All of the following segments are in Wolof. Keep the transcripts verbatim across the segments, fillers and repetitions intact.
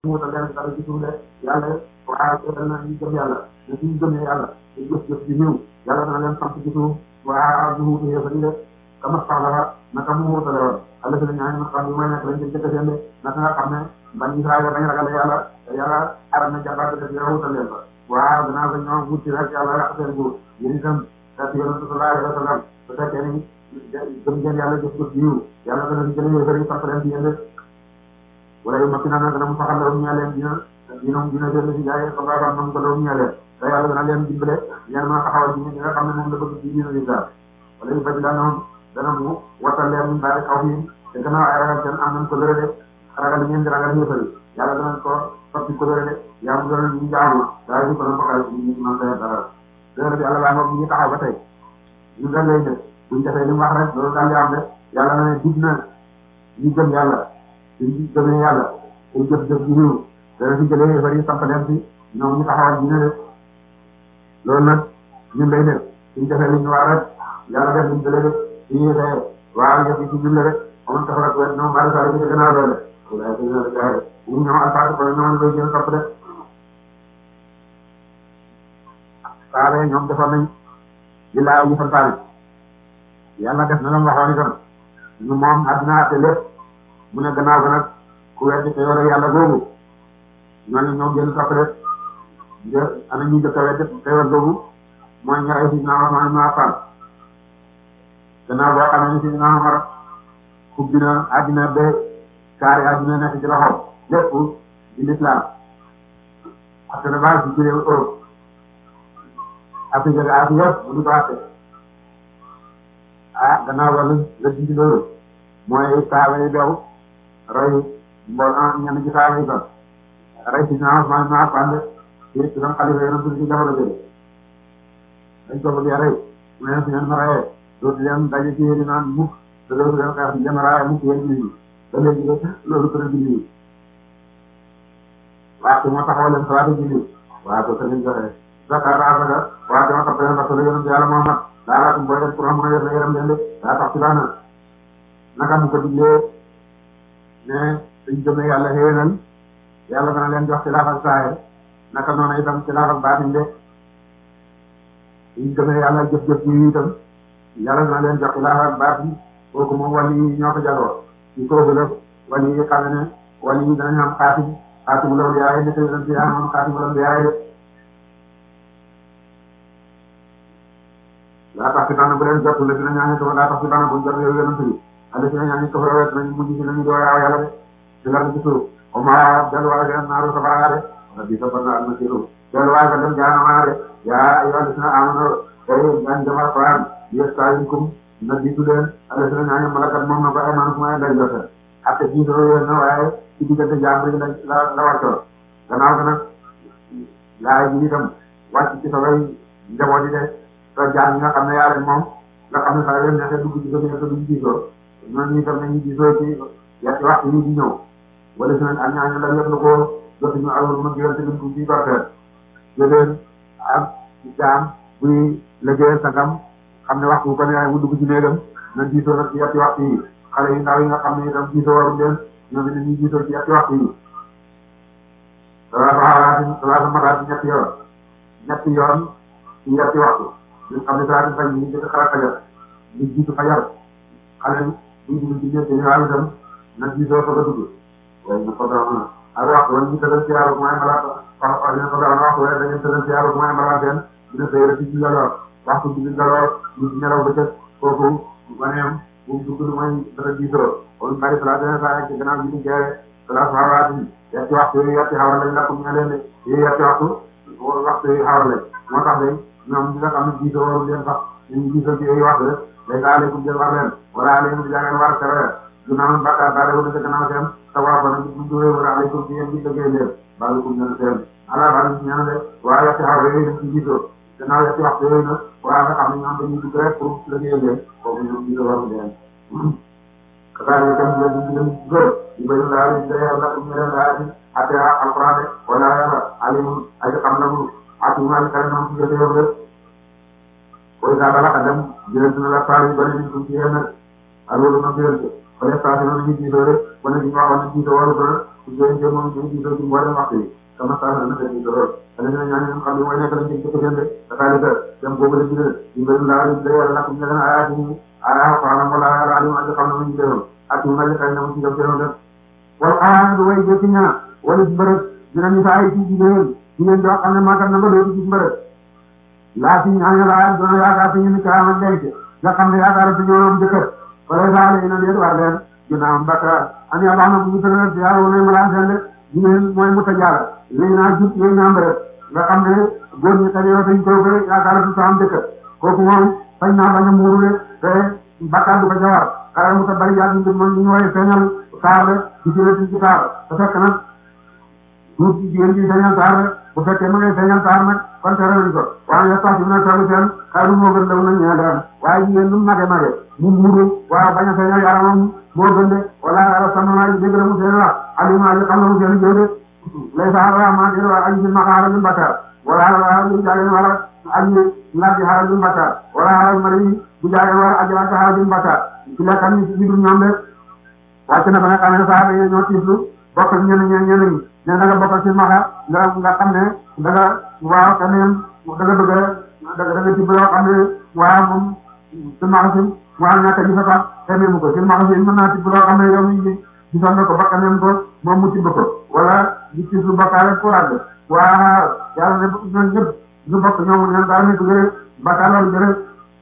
mu wutal leen dara ci suuf de yàlla waaye tegal na ñu gëm yàlla ne suñu gëmee yàlla ñu jëf jëf ci ñëw yàlla dana leen sant ci suuf waa ñu wutu yëfari de kama sax la naka mu wutale woon alla si la ñaan ma xam bi mooy nekk lañ jël jëkk seen de naka nga xam ne bañ Israël bañ ragale yàlla te yàlla aram na jàmbaar def yow wutal leen ko waaw gannaaw ba ñoom wuti rek yàlla yàq seen góor yéen itam te yonent sallallahu alayhi wa sallam su fekkee ni gëm ngeen yàlla jëf jëf yiw yàlla dana di jële yëfari sant leen ci yéen de wala yu makki naa nag dana mu saxal la ñu leen dina dina dina jël ci jaay ko baax nam ko law ñu leen te yàlla dana leen dimbale ñaan ma taxawal ñi nga xam ne moom la bëgg ci dina li daal wala yu bëgg la noonu dana mu watal leen ñu bari xaw yi te gannaaw ay ragal seen am nañ ko lëre de ragal ngeen di ragal yëfari yàlla dana ko soppi ko lëre de yaa mu doon ñu jaamu daal di ko doon baxal ci ñu man tay dara dara bi yàlla baa ngoog ñu taxaw ba tey ñu dañ lay def buñ defee li mu wax rek loolu daal di am de yàlla na ne dig na ñu gëm yàlla suñ gëmee yàlla suñ jëf jëf ji ñëw dana fi jëlee bari samp leen fi ñoom ñu taxawal dina def loolu nag ñun lay def suñ defee li ñu wax rek yàlla def liñ jëlee def suñuy dee waaw yëf yi ci ñun la rek amoon tax rek wet ñoom bari saa yi gën a doole wala suñu la jaay ñu ñoom alfaati ko ñoom koy gën a topp de saare ñoom defoon nañ li laa ñu santaane yàlla def na la mu waxoon itam ñu moom àddina àtte lépp mu ne gannaaw ga nag ku weddi te yore yàlla googu ñooñu ñoom gën topp rek nga ana ñu jëkk a weddi te yore googu mooy ñaray si naa wax ma Affan gannaaw boo xam ne si naa Omar ubbi na àddina ba kaari àddina nekk ci loxo lépp di l'islam ak na baa si jëlee Europe Afrique ak Asie yëpp bu ñu ko àtte ah gannaaw ba la dindi loolu mooy saaba yi bew roy mbool ñenn ci saaba yi kon rey si naa ma ma pande ci ci doon xalifa yonent ci jamono jële dañ ko bëgg a rey mu ne si ngeen ma reyee dootu leen daje ci yéen naan mukk te dootu leen xeex ngeen raaye mukk yéen nit ñi da léegi loolu ko bi nii waxtu moo taxaw leen salaatu ji nii waaw ko sëriñ joxe zakar rafaga waaw dama topp leen rasul yonent yàlla Muhammad daa laatum booy def pour am mën a yor la yaram leen de daa tax ci daana naka mu ko diglee ne suñ gëmee yàlla xéwénal yàlla dana leen jox xilaaf ak saayir naka noonu itam xilaaf ak baatin de suñ gëmee yàlla jëf-jëf yi itam yàlla dana leen jox xilaaf ak baatin kooku moom wàll yi ñoo ko jaloo ci kooku la wàll yi xam ne wàll yi danañ am xaatim xaatimu loolu yaay ne te yonent yaa am xaatimu loolu yaay laa tax ci daana bu leen jot la dina ñaane ko laa tax ci daana bu jot yow yonent bi ala si ñaane ko fa wet nañu mujj ci nañu doo yaaw yàlla de ci lar ci suuf o ma delluwaay ga naaru safara de wala bi sabal na alma siru delluwaay ga dem jaanama de yaa ayyuhal ladina amanu tay gan jamal quran yastayinkum na ditu leen ala si ñaane malakat moom na ko ay man kuma lay joxe ak ci do yeen na waaye ci diggante jaam yi la la wàccoon gannaaw ga nag laay bi itam wàcc ci saway njaboot yi de te jaam yi nga xam ne yaa leen moom nga xam ne saa yoon neexee dugg ci gën a dugg ci diisoo ñooñu itam nañu diisoo ci yetti waxtu yi di ñëw wala si nañ ak ñaañu la yëpp la ko jotuñu awul ma diggante luñ ko ci torfeer jëleen ak jaam buy liggéeyal sangam xam ne waxtu bu ko neexee mu dugg ci néegam na diisoo nag ci yetti waxtu yi xale yi ndaw yi nga xam ne itam diisoo waruñ leen ñoom it nañuy diisoo ci yetti waxtu yi salaatu salaatu mataati ñetti yoon ñetti yoon ci yetti waxtu ñu xam ne saa fañ ñu jëkk xalaat fajar ñu jiitu fajar xale buy dugg ci ñetti yoon itam na diisoo fa nga dugg waaye na ko doon ak waxtu wala ñu tëgal ci yàlla mooy malaat wax ñu ko doon waxtu wala dañu tëgal ci yàlla mooy malaat seen dina sëy rek ci njaloor waxtu bi njaloor ñu ci nelaw ba ca kooku baneem bu dugg lu mooy dara diisoo kon bari salaat dina saa ci gannaaw bi ñu jeewe salaat xawaati yetti waxtu yooyu yetti xawar lañ la ko ñu leen de yooyu yetti waxtu waxtu yooyu xawar lañ moo tax de ñoom ñi nga xam ne diisoo warul leen sax ñu diisoo ci yooyu waxtu rek léegi aleykum jël war leen wala aleykum jàngal war tere du naan bakkaar daa defoon na ca gannaaw seen tawaaf nag bu ñu wéy wala aleykum ci yéen bi dëggee leen baalukum ñene seen ala baal ñu ñene de waaye yetti xawar yooyu dañ ci diisoo gannaaw yetti waxtu yooyu nag waa nga xam ne ñoom dañuy dugg rek pour liggéey leen foofu ñoom diisoo warul leen kasaar yi tam leen di leen gër di bayu laa leen day yàlla ñu leen laa ci ate alquran de wala yàlla alimun ay xam la mu atumal kay noonu ci jëte yow rek koy saa dala ka dem jëleen na la faar yu bari ñu ko ci yéen ak loolu na jëleen ko wala station ñu diisoo rek wala ñu waxoon ne diisoo waru ko diggante moom di di ci mboolem waxtu yi sama saa na dañuy doon dana ñu ñaan ñu xam ne mooy nekk lañ ci ci jënd dafa la dem boobu la digal ñu ngi la la yàlla nak ñu gën a ayaati ñu ala xana wala ala alim ak xam na ñu deewul ak ñu ngal kay na mu ci def deewul def wal aan du way jëti ñaa wala ci bërëb dina ñu fa ay ci ci deewul ñu leen do xam ne ma kan na ba do ci bërëb laa ci ñaan la do yaakaar ci ñu ka am denc nga xam ne yaakaar ci ñoom jëkkër wala saale ina leen war leen ginnaaw mbaka ani Allah na bu tëral ci yàlla wala mala sende jigéen mooy mu tajaara léegi naa jub léegi naa mbërëb nga xam ne góor ñi tamit yow dañ ko bëri yaakaar du sa am dëkk kooku moom sañ naa bañ a muuru de te bakkaar du ko jawar xare mu ta bari yàgg ngir moom ñu woowee feeñal saar de di ci ci saar te fekk nag duut jigéen ji feeñal saar de bu fekkee ma ngay feeñal saar nag kon tere nañ ko waaye ya tax dina tollu seen xayru moo gën law nañ ñee daan waaye jigéen lu mage mage mu muuru waaw bañ a feeñal yaramam moo gën de wala ala sanna yi dégg na mu seen wax alima yi xam na mu seen jëw de lay sa ma dé wa aji ma xara ñu bakkaar wala ala ñu jaay wala aji laaj xara ñu bakkaar wala ala mari bu jaay wala aji la xara ñu bakkaar ci la kan ci bidu ñoom de wàcc na ba nga xam ne saaba yi ñoo tiislu bokk ñeneen ñeneen ñeneen ne da nga bokk ci maxa nga nga xam ne da nga waaw kaneen da nga bëgg da nga da nga ci loo xam ne waaw moom ci maxa ci waaw ñàkk di fa tax xamee mu ko ci maxa ci mën naa ci loo xam ne yow mi gisoon na ko ba kaneen ko moom mu tibb ko wala di tiislu bakkaar ko àgg waaw yàlla ne ñoom ñëpp ñu bokk ñoom ñoom daal ne duggee bakkaar loolu jërë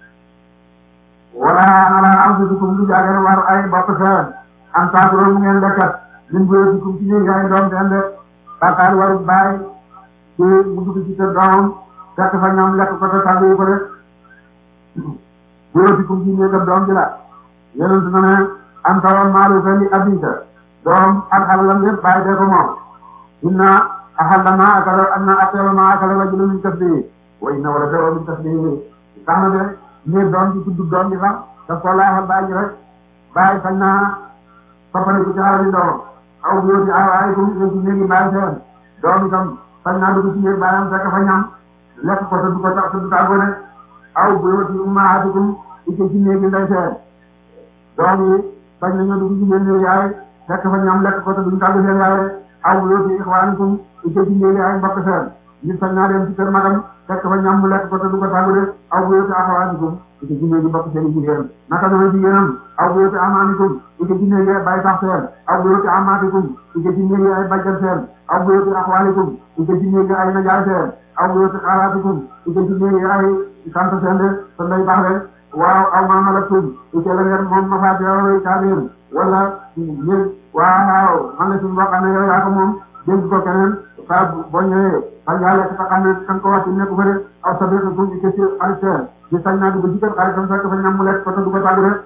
wala ala anfusikum du jaageen war ay bopp seen am saakuro mu ngeen lekkat lim buyutikum ci ñuy yaay doom den de bakkaar waru bàyyi ci mu dugg ci kër doomam fekk fa ñoom lekk ko te tàggu ko rek buyutikum ci néegam doom ji la yonent na ne am tawal maalu fendi abika doom ak alalam yëpp bàyyi dee ko moom inna ahalla ma akala anna akala ma akala rajulun min kasbihi wa inna wala dawa min kasbihi tax na de néeg doom ji tudd doom ji sax daf ko laafal bàyyi ji rek bàyyi fañ naa toppale ko ci xale bi doom aw bu ci awaayikum ci néegi bàyyi seen doom itam fañ naa dugg ci néeg bàyyam fekk fa ñam lekk ko te du ko tax te du tàggoo ne aw bu ci ummaatikum ci néegi ndey seen doom yi fañ nañoo dugg ci néegi yaay fekk fa ñam lekk ko te duñ tàggu seen yaay aw bu ci ixwaanikum ci néegi ay mbokk seen nit fañ naa dem ci kër magam fekk fa ñam mu lekk ko te du ko tàggu de aw bu ci axawaanikum ci néegi mbokk seen jigéen naka noonu jigéenam aw bu ci amaanikum ci néegi ay bay sax seen aw bu ci amaatikum ci néegi ay bajjal seen aw bu ci axwaalikum ci néegi ay najaay seen aw bu ci xaalaatikum ci néegi ay sant seen de te lay baax de waaw aw ma malaktum ci la ngeen moom ma faati yow kaabir wala ñëw waaw man la suñu boo xam ne yow yaa ko moom dénk ko keneen saa boo ñëwee fan ngaa lekk fa xam ne kan ko wàcc nekk fa de aw sa biir kum ci ci xarit di sañ naa dugg ci kër xaritam fekk fa ñam mu lekk ko te du ko tàggu rek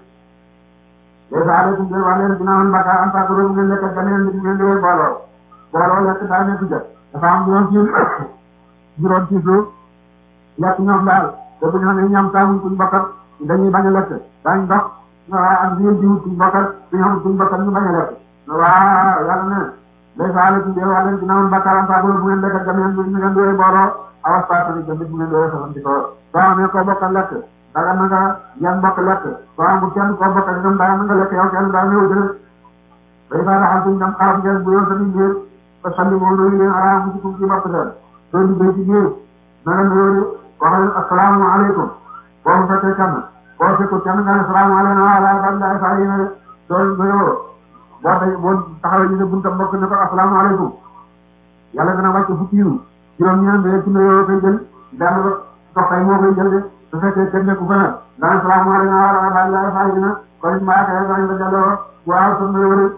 léegi aleykum de wax leen dinaa woon bakkaar am tàggu rek ngeen lekk beneen nit ngeen di booloo booloo lekk daa nekk ja dafa am juróom ci juróom ci suuf lekk ñoom daal te bu ñu xamee ñam taamuñ kuñ bokkat dañuy bañ a lekk daañ dox ak ñeen diwut kuñ bokkat suñu xamul kuñ bokkat ñu bañ a lekk waaw yàlla ne léegi aleykum de wax leen dinaa woon bakkaar am tàggu rek bu ngeen lekk beneen nit ngeen di booloo awaspaatani tamit bu ngeen di saxanti ko soo amee koo bokk lekk daga na nga yan bokk lekk soo amul kenn koo bokk ñoom daga na nga lekk yow kenn daa ñëw jël day faa daxal suñ dem xarab ngeen bu yoon tamit ngeen te sandi moom loolu leen araam ci kum ci bopp seen soo liggéey ci biir na nga nuyoo wax leen assalaamu aleykum boo mu fekkee kenn boo fekkul kenn nga ne assalaamu aleykum wa rahmatullahi saa yi ne soo nuyoo boo tay boo taxawee ñu ne bunta mbokk ne ko assalaamu aleykum yàlla dana wàcc fukki yu juróom ñaan de ci nuyoo koy jël daal doxay moo koy jël de su fekkee kenn nekku fa nag daan salaamaaleykum wa rahmatullahi saa yi na kon maa kay dañ la jàlloo waaw sa nuyoo de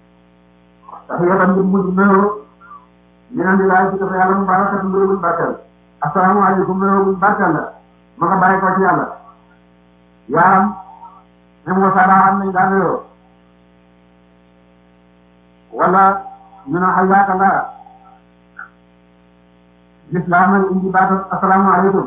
dafa yotam ngir mujj nuyoo ñeneen di laaj ci dafa yàlla mu baax kat nuyoo buñ barkeel asalaamaaleykum nuyoo buñ barkeel la ma nga bàyyi ko ci yàlla yaaram même wa sada am nañ daa nuyoo wala ñu ne xayaaka la l'islam nag indi baatu asalaamaaleykum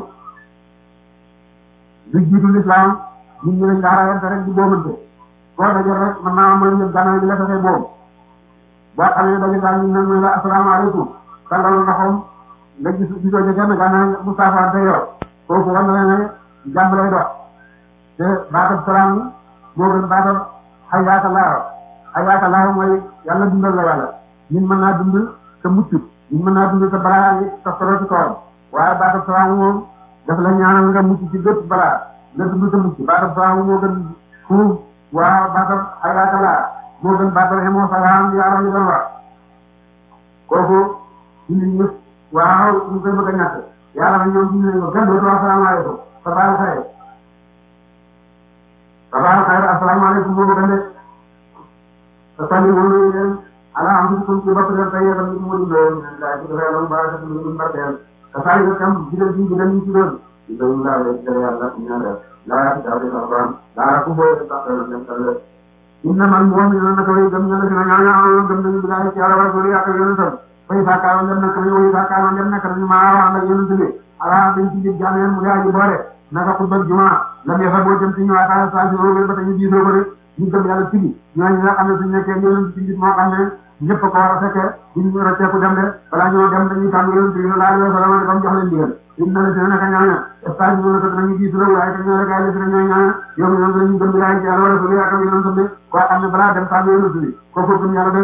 lu jiitu l'islam nit ñi lañ daa rayante rek di boomante boo dajee rek mën naa mooy ñëpp gannaaw di la fexe boobu boo xamee daje daal ñu ne mooy la asalaamaaleykum tàllal loxoom nga gis gisoo ca kenn gannaaw mu saafante yow kooku war na ne jàmm lay dox te baatab salaam moo gën baatab xayaaka laaw xayaaka laaw mooy yàlla dundal la yàlla nit mën naa dund te mucc nit mën naa dund te balaa ngi toftaloo ci kawam waaye baatab salaamu moom daf la ñaanal nga mucc ci bépp balaa nga dund te mucc baatab salaamu moo gën fuuf waaw baatab hayyaaka laa moo gën baatab xemoo salaam yàlla ñu doon wax kooku jullit ñëpp waaw ñu koy bëgg a ñàkk yàlla na ñoom jullit nañ ko kenn dootu asalaamaaleykum sabaaru xayr sabaaru xayr asalaamaaleykum boobu gën de te sànni wóolu leen ala am suñ ci bopp leen tey yéen ñu mu dimbee daa ci defee lu baax ñu ñu barkeel te saa yu kam bidal bi bidal ñu ci doon bidal laa leen jëlee yàlla ñaareel laa ci daal di alquran laa ku boye tax dem tal inna man mu'minuna naka way gëm ñala dina ñaan ñaan gëm nañu bilaay ci yàlla rasul ya ak yonentam fay saakaaroon dem nak ñu way saakaaroon dem nak ñu ma wax ak yonent bi ala dañ ci jëm jameen mu yaa ji boole naka xutba juma lam ya fa boo jëm ci ñu waata sa ci roobé ba ñu jiitoo ko de ñu gëm yàlla tigi ñooñu nga xam ne suñu nekkee yonent ci nit moo xam ne ñëpp ko war a fekkee ñu rocceeku dem de balaa ñoo dem dañuy tànn yonent bi sallallahu alayhi wa sallam ba mu jox leen ndigal inna la dina naka ñaaña stage ñu ko dinañu jiitu rek waaye te ñoo rek ay dina ñooy ñaaña yow ñoom dañu gëm bilaay ci yàlla rasul ya ak yonent bi koo xam ne balaa dem tànn yonent bi kooku gëm yàlla de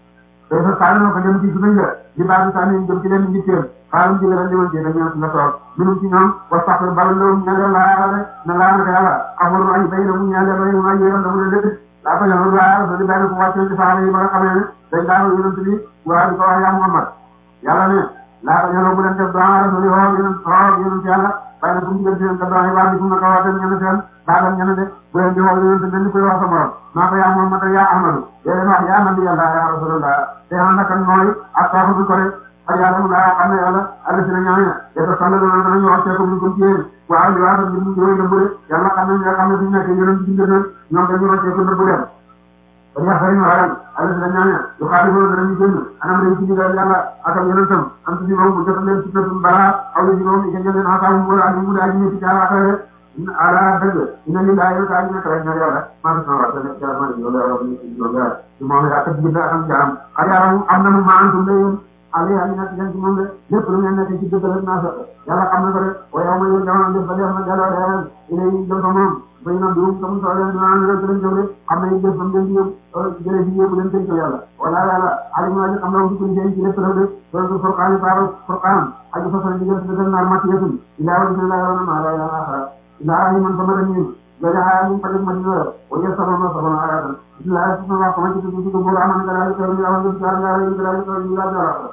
te sa saa na ko dem ci suñu nga di baax saa ñu jëm ci leen njitteel xaarum ci leen liman ci dañu nga toog minum ci ñoom wa sax balu law ñaanal la na la na yàlla amul ay bay na mu ñaanal bay mu ay yéram dama leen dëkk daa ko ñaanal waa so di benn ko wàcce ci saxaaba yi ba nga xamee ne dañ daan yonent bi waa di ko wax yaa Muhammad yàlla ne laa ko ñaanal bu leen def doon rasul yi woo yonent woo yonent yàlla bay na kum digal seen ka doon waa di fu na ko wax dem ñene seen baatam ñene de bu leen di woo yonent dañ koy wax sa morom maa ko yaa Muhammad yaa Ahmadu yéen wax yaa nabi yàlla yaa rasulullah te ànd ak mooy ak taafu bi ko rek ak yàlla mu laa xam ne yàlla àll si na ñaane te sàll doon danañu wax ceeko bu ko ci yéen waaw li waa ñu ñu yooyu dëmbu de yàlla xam ne nga xam ne suñu nekk yonent bi ngeen ñoom dañu wax ceeko dëmbu dem ba ya xëy na waral àll si na ñaane yu xaati boobu danañu génn anam dañ ci digal yàlla ak am yonentam am ci moom bu jot leen ci tëtum balaa aw li moom i leen xasaabu mu ak mu daal ñu ci jaara xëy ala dëgg ina lillahi ka ñu nekk rek ñaar yàlla maa ngi sama wax rek jaara maa ngi loolu yàlla ñu ci loolu yàlla ci moom ya ak bind ak am jaam ak yàlla am na mu ma antum leen ali ali nak yan ci moom de lépp lu ngeen nekk ci dëgg rek naa sax yàlla xam na ko rek wa yow ma yow jamono def ba def na delloo leen ina yi dem fa moom bay na bium comme soo leen dinaa leen rek leen jëw de xam na yi def fam leen di yóbbu jëlee di yóbbu leen tënk yàlla wala yàlla ali ma xam na ko ci ci lépp rek de loolu furqaan faaro furqaan aju fa fa digal dëgg naar matiyatun ila wa ila wa ma la ilaha illa ila ay man sama dañu gaja mu padik madina wa ya sabana sabana ayatan illa subhanahu wa ta'ala ci ci ko bo amana dara ko ñu awu ci dara dara dara ko ñu dara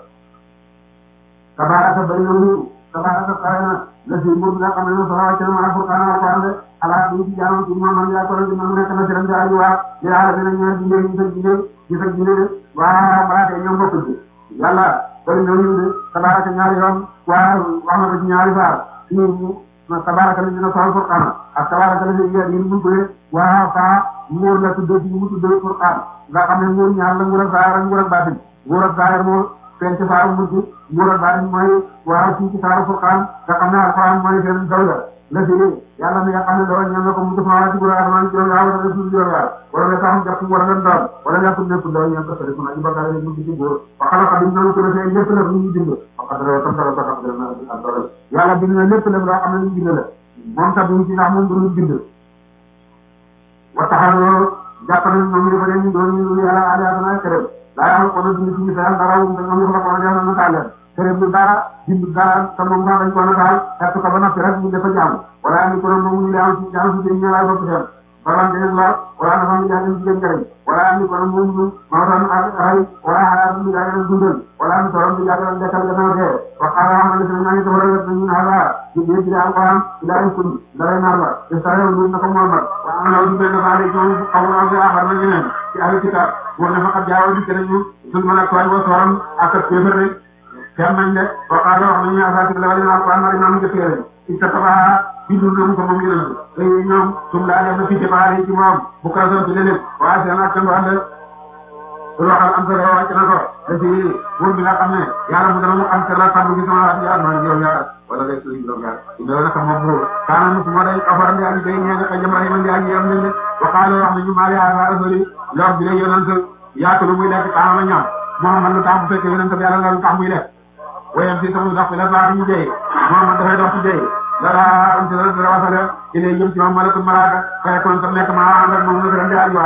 tabaraka bari lu tabaraka karana la ci mu nga xam ne sama ci ma furqaan ko ande ala bi ci jaamu ci moom ya ko ñu nekk na ci ram jaay wa ya dina ñaan di ñu ci ñu ci fa ñu wa baraka ñoom bokku ci yàlla bari ñu tabaraka ñaari yoon wa wax na ci ñaari faar ñu ma tabaraka la dina soxal furqaan ak tabaraka la dina ñu bu ko wa fa muur la tudde ci mu tudde furqaan nga xam ne muur ñaar la muur ak saar ak muur ak baatin muur ak saar mo fen ci faaru mujj muur ak baatin mooy waaw ci ci saaru furqaan nga xam ne alquran mooy seen dawla la fi yàlla mi nga xam ne dawal ñaan na ko mu def ma ci gura asamaan ci yàlla wala suuf ci yàlla wala nga taxam jàpp wala nga doon wala nga tudd nekk dawal ñaan ko sori ko na ibaka la mu ci góor wa xala xadim na ko defee lépp la ñu bind wa xadra tam dara tax dara na ak dara yàlla bind na lépp la loo xam ne ñu bind la moom tax ñu ci ndax moom du bind wa taxalo jàpp nañ ñoom ñu ko leen ñu doon ñu yàlla alaatana kërëm la yàlla ko na dund ci sa dara ñu ñoom ñu ko ko yàlla na taale kërëm du dara bind dara te moom dañ ko na taal xett ko ba noppi rek ñu dafa jaamu wala ni ko moom ñu laaw ci jaamu ci ñu la bopp seen wala ngeen la wala dafa ñu jaamu ci gën wala ni ko moom ñu ma doon ay wala hala ñu jaamu dundal wala ni ko ñu jaamu dekkal gannaaw de wa qala ma ni ñu ñu tawara ñu hala ci biir ci alquran ila kun dara nar la te sayo ñu nako Muhammad wa ana ñu benn faale ci ñu xawna bi axar na ñeneen ci ahli kitab wo na fa jaawu ci ñu sul mala ko wa soram ak kéfer rek kenn nañ de wa qala wax nañu asaati la wala alquran mari nañu ci téere ci tabaha bindu ñu ko moom yéen ay ñoom sum la def fi ci baari ci moom bu ko doon ci leneen wa seen ak tan wala lu waxal am sa wacc na ko da ci wor bi nga xam ne yàlla mu dana mu am sa la xam gi sama wax ya ma yow ya wala day suñu do ya ina la xam mo kana mu ma day afar ndi ak day ñaan ka jamaay man di ak yam ne wa qala wax nañu ma ya rasuli lo bi lay yonent ya ko lu muy lekk kana ma ñam Muhammad lu tax bu fekkee yonent bi yàlla la lu tax muy lekk wayam ci sama dox la baax ñu jey Muhammad dafay dox ci jey dara am ci dara wasale ila jëm ci moom malakul malaaka fay kon tam nekk ma ànd ak moom la ren di ay waare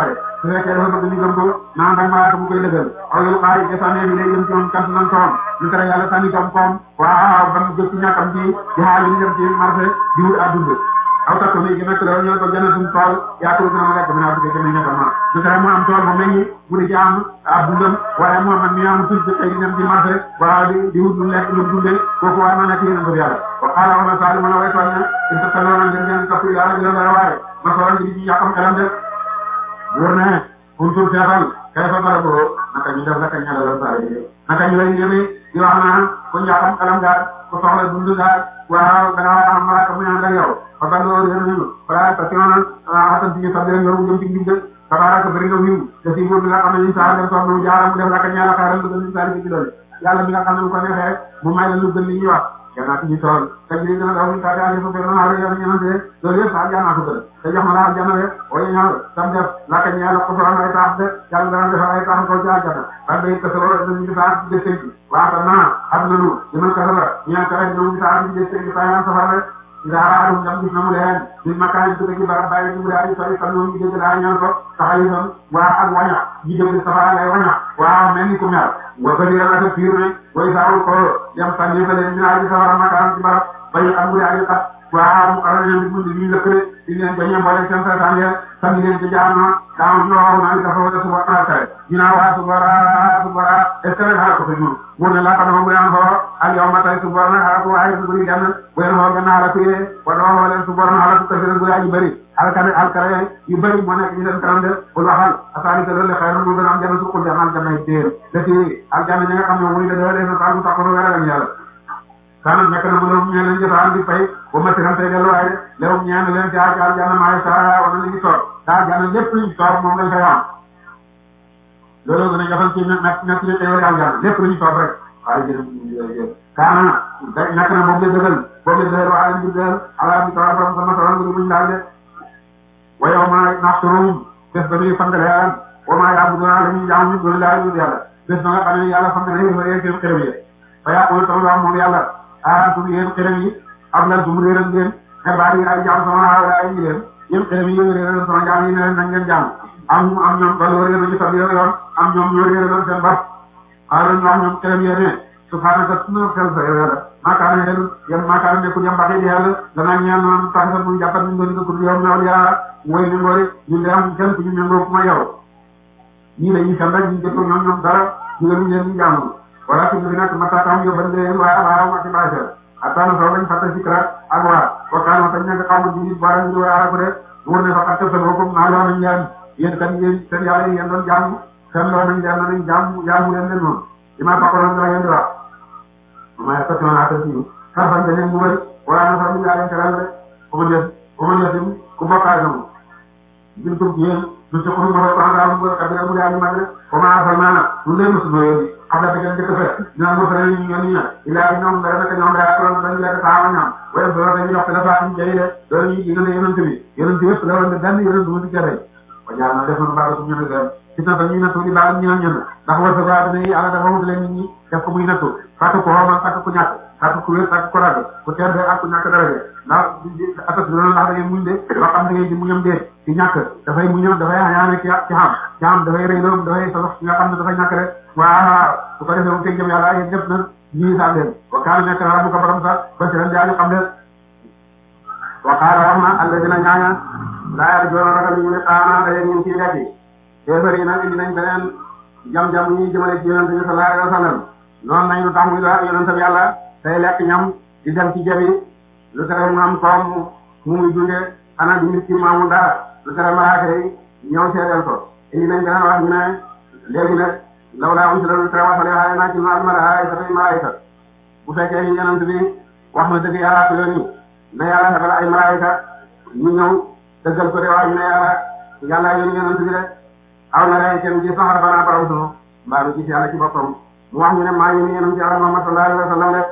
su fekkee dafa bëgg ñu gëm ko naan rek malaaka mu koy dëggal aw yow xaar yi sànnee bi lay jëm ci moom kant nan toom lu tere yàlla sànni toom koom waaw ba mu jëf ci ñàkkam ci di xaar yi ñu dem ci marché di wut àddund aw takk mi gi nekk la ñoo ko jëndatum tool yaakaar dina ma lekk mi naa bëgg jënd ñàkkam ma lu tere mu am tool mu meññi mu di ci am àddundam waaye mu am mi am tuuti ci xëy di dem ci marché waaw di di wut lu lekk lu dundee kooku war na nekk yéen ko yàlla wa xaala wana saali mën a way tool ne in ta taloona ngeen ngeen topp yàlla di la la waaye ma soxla ngi di ci yàqam xelam de wóor ne kuntur seetal kay fa bara boo naka ñu def naka ñala sa yi naka ñu lay yëmi di wax naan ko ñàkkam xelam gaal ko soxla dund gaal waaw da nga am malaaka mu ñaan ak yow fa bandoo yéen ñu wala station atam ci sa leen yoru jëm ci ndim de tabaraka bari nga wiw te ci góor bi nga xam ne ñu sa dem toog mu jaaram mu def naka ñala xaaral du gën sa ci doole yàlla mi nga xam ne mu ko neexee mu may la lu gën li ñuy wax jannaat ñu tool te ji gën a daw ñu taate ali fa fena na yow ñu ñante loolu yëpp sa jannaatu gën te jox ma la janna de way ñaar tam def naka ñala ko fa ay tax de yàlla dana def ay tax ko jaajata ba day ko solo ñu sa ci de waata naa am nañu dinañ ko xamal ñaan ko rek ñoom saa ñu des ci saa safara ndaara ñam gis na mu leen di makkaay ci ci barab bàyyi ci mu daal di sori xam ñu dégg daa ñaan ko taxay sam waa ak waña ji dem safara lay waña waa mel ni ku mer wa ko di la ko fiir ne way saawul ko dem sànni ko leen ñaar ci safara makkaan ci barab bay am mu daal di xat waa mu xaral leen di mundi ñu lëkkale di leen bañee boole seen seetaan ya sànni leen ci jaar na daaw noo naa dafa wala suba xaar ñu naa waa subara subara est-ce que xala ko fi ñu mu ne la ko dama bu yaan ko ak yow ma tay subara na xala ko waaye su bari gan bu yeen ho gën ala tuye wala ho leen subara na ala ko tafsir bu aji bari alkane alkare yu bari mo nekk ñu leen karam de bu waxal asali ko le xayru mu gën am jana su ko jamal jamay teer de ci aljana ñi nga xam ne muy de de na tagu takko wala ak yàlla kana nekk na mu ñu leen jëfaan di fay bu ma tiram tay delu waaye lewum ñaan leen ci aljana may sa wala li tor da jana lépp lu tor moom lañ fay am loolu gën a jafal ci nag nag nag li teewal aljana lépp lu ñu tor rek waaye jërëm kana nekk na moom la dëgal boobu la dëgal waaye ñu dëgal ala bi tawar borom sama tawar ngi muñ daal de wa yawma nahsuruhum bés ba ñuy fangale yàlla wa ma ya'buduna la ñuy jaamu ñu gën laa ñu yàlla bés ba nga xam ne yàlla fangale yi fa yéen seen xërëm yi fa yaqulu ta'ala moom yàlla aantum yéen xërëm yi am lan tum réeral ngeen xibaar yi ay jaam sama ay ñi leen yéen xërëm yi yéen réeral sama jaam yi ne leen nañ ngeen jaam am am ñoom ba loolu yéen ñu tab yoon am ñoom ñoo réeraloon seen bopp xaaral ñu am ñoom xërëm yi ne subhanaka sunu xel sa yow yàlla maakaana yéen yéen maakaana nekkul yam baxee di yàlla danaa ñaan noonu tax sa muy jàppat ñu ngoni ko kur yow ñool yaa mooy ni ngoori ñu de am kenn ku ñu méngoo ku ma yow ñii dañuy fen rek ñu jëtoo ñoom ñoom dara ñu leen leen ñu jaamu wala ci bi nag matatam yóbbal leen waaye abaaram ak ibaasel attana saw lañ fàtte si krat ak waa wakkaan ma tañ nekk xawma ji nit bara ñu waa arabu de wóor ne fa xatte sa boppam naa loo nañ leen yéen kan yéen seen yàlla yi yéen doon jaamu seen loo nañ leen nañ jaamu jaamu leen leen noonu li ma taxoon la ngeen di wax ma station naa ta si sarfan dañu mu bëri wala na fa mi yaa leen teral de ku ma def ku ma def ku bokkaay na mu bin tum yéen du ci xuru ma ko anda mu ka dina mu yaa ni mag de ko ma fa na lu leen musu do yoon xam da ngeen jëk fa ñu mo fa ñu ñoni na ila ñoom dara naka ñoom da ko dañu la taama ñoom wala do dañu wax la fa ñu jëri de do ñu ñu ne yonent bi yonent yëpp la won dañ yonent bu ci jëre wa ñaan na defoon baaru ñu ne dem ci ta ñu na tuuti baal ñu ñu ndax wa sa ba ne ala da xamul leen nit ñi def ko muy nattu fatu ko xoma fatu ko ñàkk fatu ko wér fatu ko ragal ku terde ak ku ñàkk dara de ndax atas do na ndax da ngeen muñ de ba xam da ngeen di muñam de ci ñàkk dafay muñam dafay xañaane ci ci xam ci xam dafay rëy loolu dafay sa wax nga xam ne dafay ñàkk rek waaw su ko defee mu teg jëm yàlla yéen ñëpp nag ñii saa leen wa kaana nekk na rabbuka borom sax ba si ren jaaju xam ne wa qaala wax na alladina ñaaña laa yarjuuna ragal ñu ne xaana daye ñun ciy dekki kéefar yi nag indi nañ beneen jam-jam ñuy jëmale ci yonente bi sallallahu alayhi wa sallam noonu nañ lu tax muy doon yonente bi yàlla tey lekk ñam di dem ci jabi lu tere mu am koom mu muy dunde xanaa di nit ki maamul dara lu tere malaaka yi ñëw seedeel ko indi nañ beneen wax ñu ne léegi nag law laa am si la lu tere wasale xaale naa ci ma malaaka yi malaayika bu fekkee ni yonente bi wax na dëgg yàlla ko yoon na yàlla xebal ay malaayika ñu ñëw dëggal ko de wax ñu ne yàlla yàlla yoon yonente bi de aw na leen kenn gis na rabbana borom sunu mbaa nu gis yàlla ci boppam mu wax ñu ne maa ngi yonent yàlla Muhammad sallallahu alayhi wa sallam de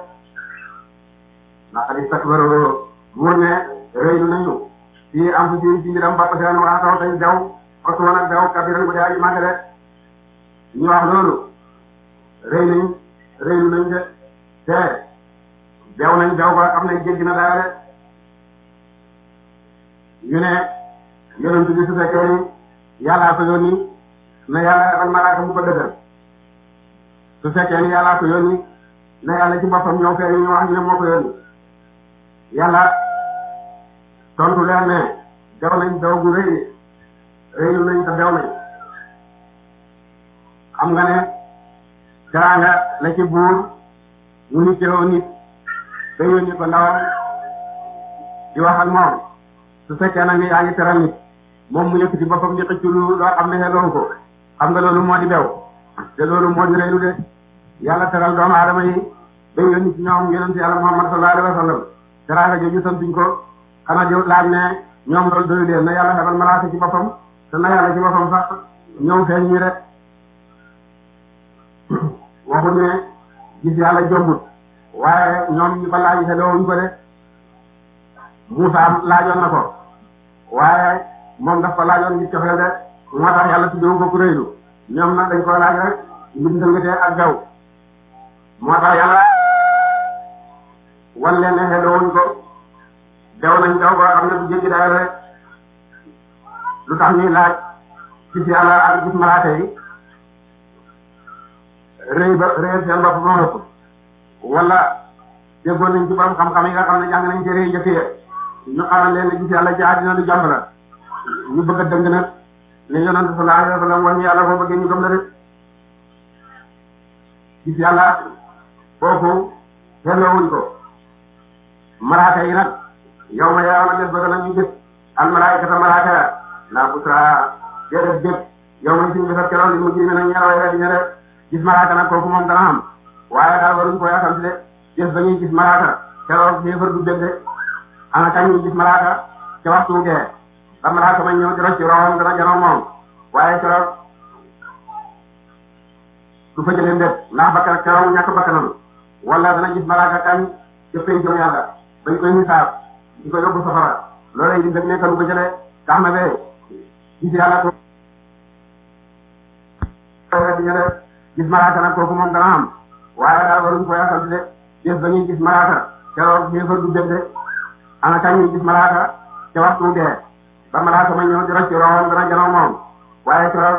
laqad istakbaru wóor ne rëylu nañu fii am fu ci ci mbiram bopp seen waa taw tañ daw otu woon ak daw kabiran bu dee aji màgg de ñu wax loolu rëy nañ rëylu nañ de te dew nañ daw ba xam ne jéggi na dara de ñu ne yonent bi su fekkee ni yàllaa ko yónni na yàlla ak malaaka mu ko dëggal su fekkee ni yàllaa ko yónni na yàlla ci boppam ñëw fee ñu wax ñu ne moo ko yónni yàlla tontu leen ne daw nañ daw gu rëy rëylu nañ te daw nañ xam nga ne teraanga la ci buur mu nit teew nit te yónni ko ndawam di wax ak moom su fekkee nag yaa ngi teral nit moom mu yëkkati boppam di xëcc lu loo xam ne xeloo ko xam nga loolu moo di bew te loolu moo di rëylu de yàlla teral doomu aadama yi ba yónni ci ñoom yonent yàlla Muhammad sallallahu alayhi wa sallam teraanga jooju santuñ ko xanaa di laaj ne ñoom loolu doyu leen na yàlla xebal malaaka ci boppam te na yàlla ci boppam sax ñoom feeñ ñi rek waxuñ ne gis yàlla jombut waaye ñoom ñu ko laaj xelowuñ ko de Muusaa laajoon na ko waaye moom daf ko laajoon ngir cofeel de moo tax yàlla tuddewu ko ku rëylu ñoom nag dañ ko laaj rek ngir ndëngatee ak gaw moo tax yàlla wan leen ne xelowuñ ko dew nañ daw ba xam ne bu jéggi dayo rek lu tax ñuy laaj gis yàlla ak gis malaaka yi rëy ba rëyal seen bopp moo ëpp wala déggoon nañ ci borom xam-xam yi nga xam ne jàng nañ ci rëy njëkk ya ñu xamal leen ne gis yàlla ci àddina lu jàmb la ñu bëgg a dëng nag ne yonent sallallahu alayhi wa sallam wax ñu yàlla boo bëggee ñu gëm la de gis yàlla foofu xelloowuñ ko malaaka yi nag yow ma yaa ma des ba dana ñu gis al malaayikata malaaka ya la busra déedéet bépp yow ma suñu defar keroog li mu ji nag ñeraway rek ñu ne gis malaaka nag kooku moom dana am waaye daal waruñ ko yaakaar de gis ba ñuy gis malaaka keroog xéefar du dégg de ana kañ ñu gis malaaka ca waxtu gee ba malaaka ma ñëw di rocc roxam dana janoo moom waaye keroog du fa jëlee mbét ndax bakkan keroog ñàkk bakkanam wala dana gis malaaka kañ ca péncam yàlla bañ koy hisaab di ko yóbbu safara loolay di dëgg nekkalu ko jëlee tax na bee gis yàlla ko di ñële gis malaaka nag kooku moom dana am waaye daal waruñ ko yaakaar de gis ba ñuy gis malaaka keroog xéefar du dégg de ana kañ ñu gis malaaka ca waxtu dee ba malaaka ma ñëw di rocc roxam dana janoo moom waaye keroog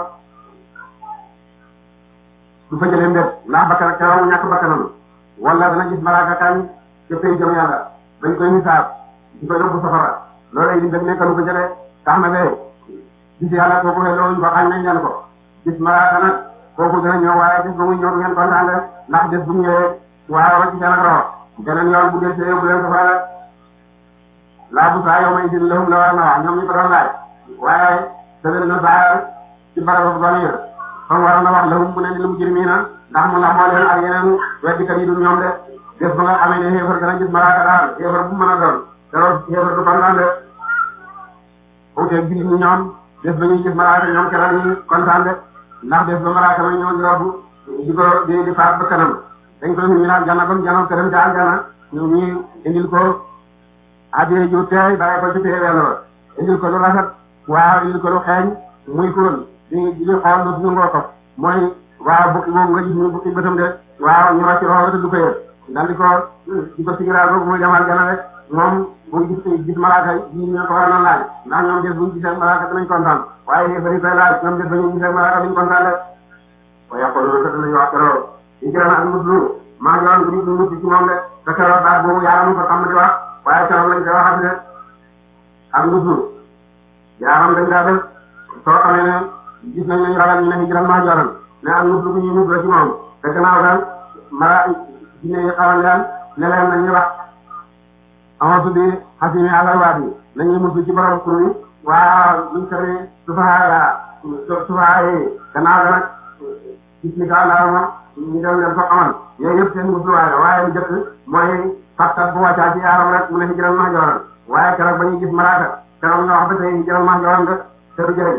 du fa jëlee mbét ndax bakkan keroog ñàkk bakkanam wala dana gis malaaka kañ ca péncam yàlla bañ koy hisaab di ko yóbbu safara loolay di dëgg nekkalu ko jëlee tax na bee gis yàlla kooku xelloowuñ ko xañ nañ leen ko gis malaaka nag kooku dina ñëw waaye gis ba muy ñëw ngeen kontaan de ndax gis bu mu ñëwee waaye rocc seen ak rox beneen yoon bu dee see yóbbu leen safara laa bu saa yow may sin lahum la war na wax ñoom ñu ko doon laaj waaye tëgal na saa ci barab ba yër comme waroon na wax lahum mu ne li mu jërmii na ndax mu la moo leen ak yeneen weddikat yi du ñoom de gis ba nga xamee ne xéefar dana gis malaaka daal xéefar bu mën a doon keroog xéefar du kontaan de uteeg jullit ñi ñoom gis ba ñuy gis malaaka ñoom keroog ñu kontaan de ndax gis ba malaaka ma ñëw di robbu di ko di di faat ba kanam dañ ko ñu naan jana bam janoom këram ca aljana ñu ñuy indil ko addiye ju teey bàyyi ko ci téye yàlla ba indil ko lu rafet waaw indil ko lu xeeñ muy koon di di xool lu suñu ngoo ko mooy waaw bukki boobu nga gis ñu bukki bëtam de waaw ñu rocc roxo te du ko yëg dal di ko di ko sigiraa boobu muy demal jana rek moom bu gis gis malaaka yi ñu ko war na laaj ndax ñoom des buñ gisee malaaka dinañ kontaan waaye yéefari koy laaj ñoom des bañu gisee malaaka duñ kontaan de wa yaquluna te dinañ wax keroog i kirana ak muslu maa ngi woon nit ñu mucc ci moom de te keroog baat boobu yaaram ko xam di wax waaye keroog lañ koy waxati de ak muslu yaaram dañ daa def soo xamee ne gis nañ lañ ragal ñu ne hijral maa joran ne ak muslu bu ñuy muslu la ci moom te gannaaw daal mala jinne yi xamal leen ne leen nañuy wax amatu bi xasimi alarwaat yi nañuy muslu ci borom kur yi waaw luñ sari sufaha sufaha yi gannaaw ga nag gis ni ka àllarama ñu dem leen ko xamal yooyu yëpp seen musluwaay la waaye lu jëkk mooy fattat bu wàccaa ci yaaram rek mu ne hijral maa joran waaye keroog ba ñuy gis malaaka keroog nga wax ba tey hijral maa joran de te du jëriñ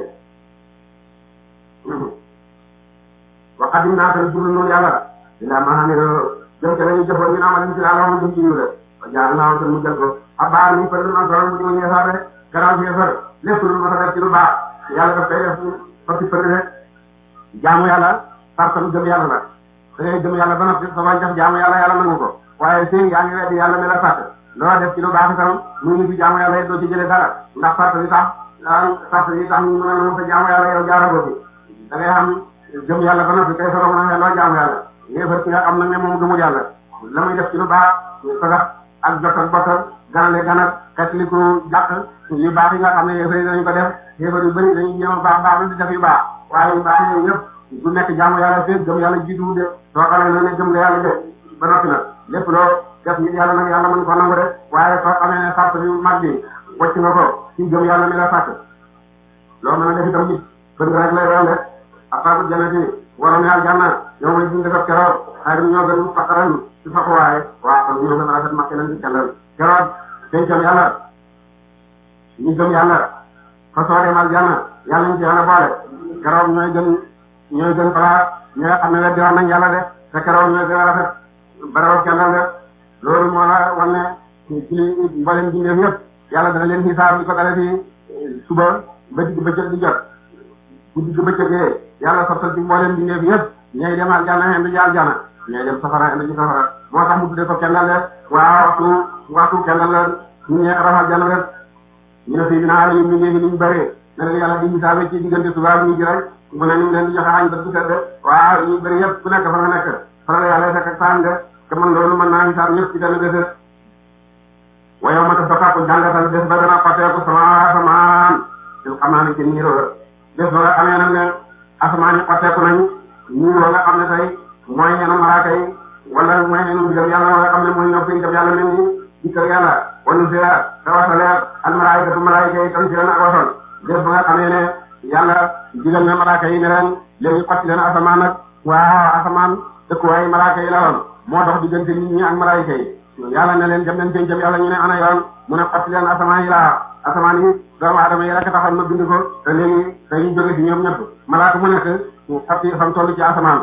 wa qadimnaa tan jublu noonu yàlla ilaa maa amilu jëm ca lañu jëfoon ñu amal ci laala mu jëm ci ñu de wa jaar naa tan mu jël ko abaar ni fa na solo mu ñu yeesaar de garaaw yeesar lépp lu ma def ci lu baax yàlla daf koy def fa ci përi de jaamu yàlla sartam gëm yàlla la da ngay gëm yàlla ba noppi sama def jaamu yàlla yàlla nangu ko waaye fii yaa ngi weddi yàlla mi la sàkk loo def ci lu baax itam mu ngi fi jaamu yàlla doo ci jëlee dara ndax sart bi tax daal sart yi tax ñu mën a nangu sa jaamu yàlla yow jaaragoo fi da ngay xam gëm yàlla ba noppi kay soog a mën a loo jaamu yàlla yéefar ki nga xam nag ne moom gëmul yàlla la muy def ci lu baax sagax ak jot ak bokk ganale ganal katliku jàq yu baax yi nga xam ne yéefar yi dañu ko def yéefar yu bëri dañuy jéem a baax baax di def yu baax waaye yu baax yooyu yëpp du nekk jaamu yàlla fekk gëm yàlla jiitu de soo xamee ne gëm nga yàlla de ba noppi nag lépp loo def nit yàlla nag yàlla mën ko nangu de waaye soo xamee ne sart bi mag bi wàcc nga ko ci gëm yàlla mi la sàkk loo mën a def itam nit bëgg rek lay doon de asaabu jannati waroon yàlla janna ñoo may dund def keroog xayr ñoo gën faqaran ci faquwaaye waa kon ñoo gën a rafet makki nañ ci kendal keroog dencam yàlla ñu gëm yàlla fa soo demal janna yàlla ñu ci yàlla boole keroog ñooy gën ñooy gën place ñi nga xam ne weddi woon nañ yàlla de te keroog ñooy gën a rafet baraw kendal de loolu moo la wan ne ci mboolem bindeef yëpp yàlla dana leen xisaab li ko dale fi suba ba digg bëccëg di jot bu digg bëccëgee yàlla sottal ci mboolem bindeef yëpp ñooy dem aljana xendu ji aljana ñooy dem safara xendu ji safara moo tax mu tudde ko kendal de waa waxtu waxtu kendal la ñu ñee rafal jana rek ñu ne fii dina aala yu bindeef yi ni ñu bëree ne leen yàlla di xisaab ci diggante suba ñu ji rek mu ne ni mu leen di joxe añ bët bu set de waaw ñu bëri yëpp ku nekk fa nga nekk fa la yàlla fekk ak saan de te man loolu mën naa xisaab ñëpp ci benn bés wa yow ma ta sokaaku jàngatal bés ba dana xotteeku sama asamaan sil xam naa ne ci niiroo bés ba nga xamee nag ne asamaan yi xotteeku nañ niiroo nga xam ne tey mooy ñeenu malaaka yi wala mooy ñeenu digam yàlla nga xam ne mooy ñëw fi digam yàlla mel ni dikkal yàlla wanu sia te wasaleer al malaayikatu malaayika yi tam si leen ak wasal bés ba nga xamee ne yàlla digal na malaaka yi ne leen léegi xotti leen asamaan nag waaw asamaan dëkkuwaay malaaka yi la woon moo dox diggante nit ñi ak malaayika yi yàlla ne leen dem leen seen jëm yàlla ñu ne ana yoon mu ne xotti leen asamaan yi laa asamaan yi doomu aadama yi rek taxoon ma bind ko te léegi tey ñu jóge ci ñoom ñëpp malaaka mu nekk xotti fam toll ci asamaan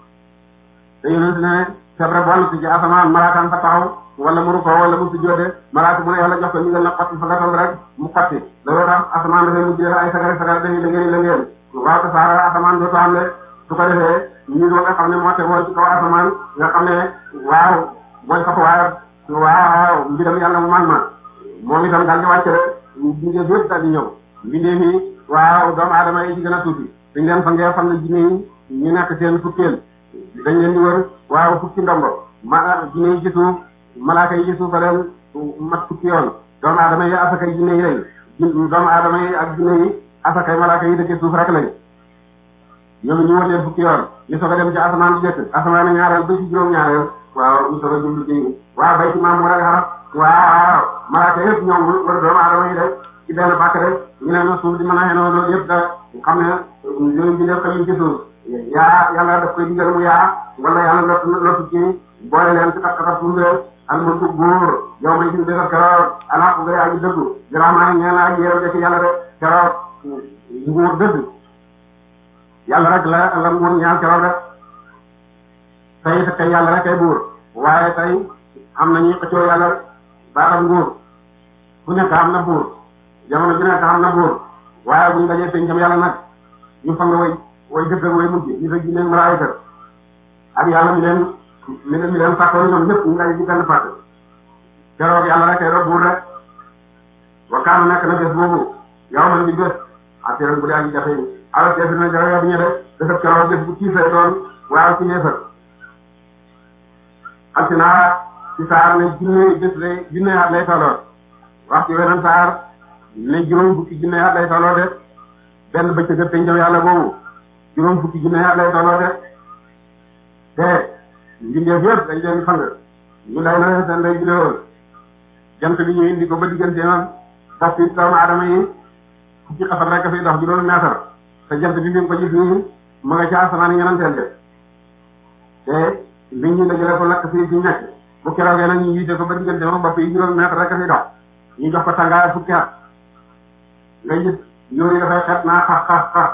te yonent ne febre boll ci asamaan malaakaam fa taxaw wala mu rukkoo wala mu sujjóote malaaka mu ne yàlla jox ko ñu gën a xotti fa nga toll rek mu xotti loolu tax asamaan dafay mujj def ay sagari sagari dañuy lëngeen lëngeen waaw te saara asamaan dootu am le su ko defee ñu nga xam ne moo tegoon ci kaw asamaan nga xam ne waaw mooy sax waaye waaw mbiram yàlla mu mag ma moom itam daal di wàcc rek bindee yëpp daal di ñëw bindee mi waaw doomu aadama yi ci gën a tuuti dañ leen fa ngee fan na jinne yi ñu nekk seen fukkeel dañ leen di wër waaw fukki ndombo ma jinne yi ci suuf malaaka yi ci suuf a leen mat fukki yoon doomu aadama yi asakay jinne yi lañ doomu aadama yi ak jinne yi asakay malaaka yi dëkk suuf rek lañ ñoom ñu wër leen fukki yoon ñu soog a dem ci asamaan bu jëkk asamaan ñaareel ba ci juróom ñaareel waaw ñu soog a jublu ci waaw bay ci maam mu rek xarab waaw malaaka yëpp ñoom wër doomu aadama yi rek ci benn bàkk rek ñu ne na suuf di mën a xenoo loolu yëpp da xam ne yooyu bi def xamuñ ci suuf yaa yàlla daf koy digal mu yaa wala yàlla lot lotu ci boole leen ci xat-xatat suuf rek al mulku buur yow may sin bésab keroog ala ko gëre aji dëggu jaramaa ñeen aji yéram de ci yàlla de keroog nguur dëgg yàlla rek la la nguur ñaan keroog rek tey te kay yàlla rek kay buur waaye tey am na ñuy xëccoo yàlla baaxam nguur ku nekk am na buur jamono ju nekk am na buur waaye buñ dajee pencam yàlla nag ñu fa nga way way dëgg way mujj ñu fa jinne malaayika ak yàlla mi leen mi leen mi leen fàttoon ñoom ñëpp ñu daje ci benn fàtt keroog yàlla rek kay doon buur rek wa kaanu nekk na bés boobu yow man di bés affaire bu dee aji jafe yi alors que dina jafe yow ñu def defar keroog bés bu tiisee doon waaw ci neefar altinaa ci saar ne junne bés lay junne at lay tolloo wax ci weneen saar ne juróom fukki junne at lay tolloo de benn bëccëg a pencam yàlla boobu juróom fukki junne at lay tolloo de te mbindeef yëpp dañ leen fang ñu lay na seen lay julewoon jant bi ñu indi ko ba diggante noonu bopp yi doomu aadama yi fukki xasam rek a fiy dox juróomi meetar te jant bi fi ko gis nii ma nga ca asamaan ñenanteel de te nit ñi dajale ko lakk fii ci ñekk bu keroogee nag ñu yiite ko ba diggante noonu bopp yi juróomi meetar rek a fiy dox ñu jox ko tàngaay fukki at nga gis yóor yi dafay xet naa xax xax xax